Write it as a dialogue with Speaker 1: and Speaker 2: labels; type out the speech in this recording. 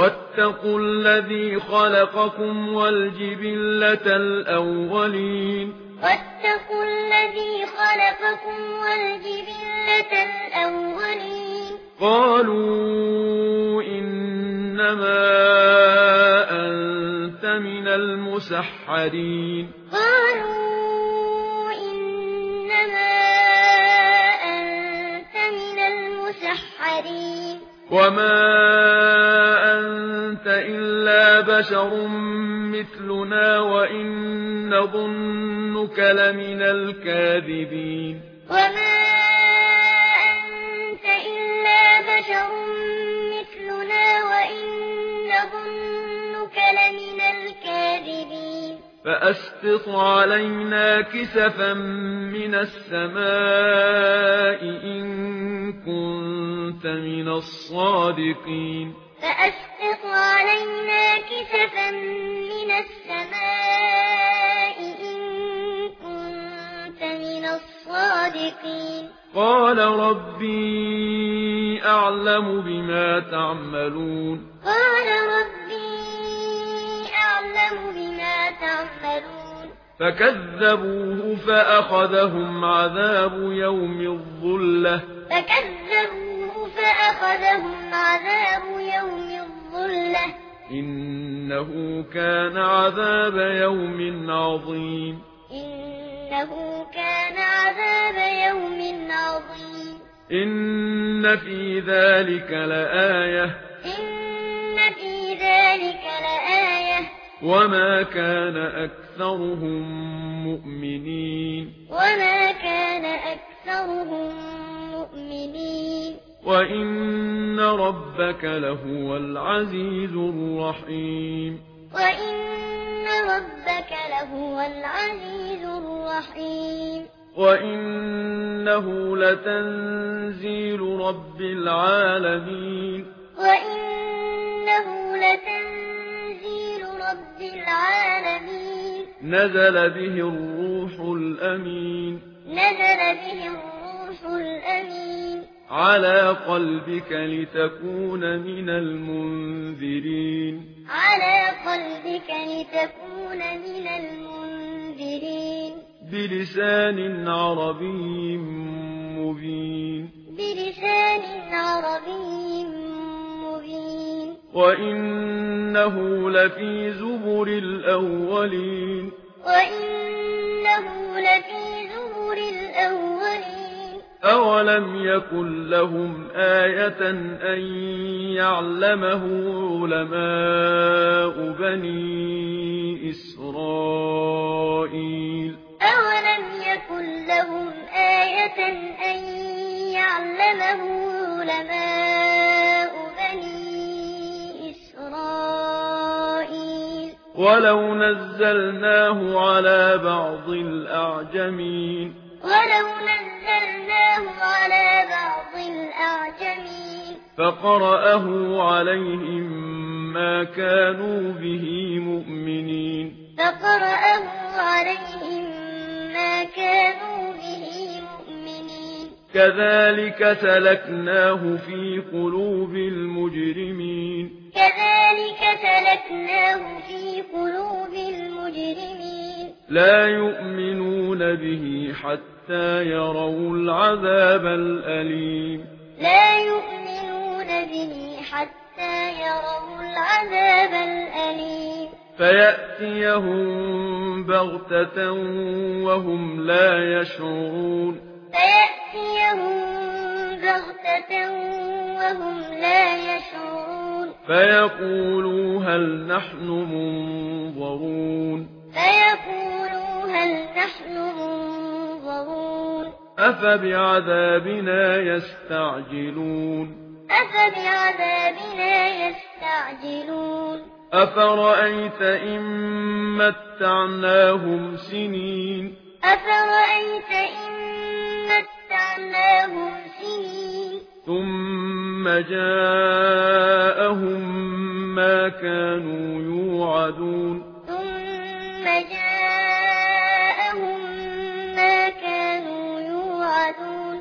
Speaker 1: واتقوا الذي خلقكم والجبلة الأولين
Speaker 2: واتقوا الذي خلقكم والجبلة الأولين
Speaker 1: قالوا إنما أنت من المسحرين
Speaker 2: قالوا إنما أنت من المسحرين
Speaker 1: وما أنت إلا بشر مثلنا وإن نظنك لمن الكاذبين
Speaker 2: وما أنت إلا بشر مثلنا وإن نظنك لمن الكاذبين
Speaker 1: فأسقط علينا كسفا من السماء إن كنت من الصادقين
Speaker 2: فأسقط علينا كسفا من السماء إن كنت من الصادقين
Speaker 1: قال ربي أعلم بما تعملون
Speaker 2: قال ربي أعلم بما تعملون
Speaker 1: فكذبوه فأخذهم عذاب يوم الظلة إنه كان عذاب يوم عظيم إن في ذلك لآية وما كان أكثرهم مؤمنين وإن ربك لهو العزيز الرحيم وإنه لتنزيل رب العالمين نزل به الروح الأمين على قلبك لتكون من المنذرين بلسان عربي مبين وإنه لفي زبر الأولين أولم يكن لهم آية أن يعلمه علماء بني إسرائيل ولو نزلناه على بعض الأعجمين فقرأه عليهم ما كانوا به مؤمنين كذلك سلكناه في قلوب المجرمين لا يؤمنون به حتى يروا العذاب الأليم فيأتيهم بغتة وهم لا يشعرون فيقولوا هل نحن منظرون أفبعذابنا يستعجلون أفرأيت إن متعناهم سنين ثم جاءهم ما كانوا يوعدون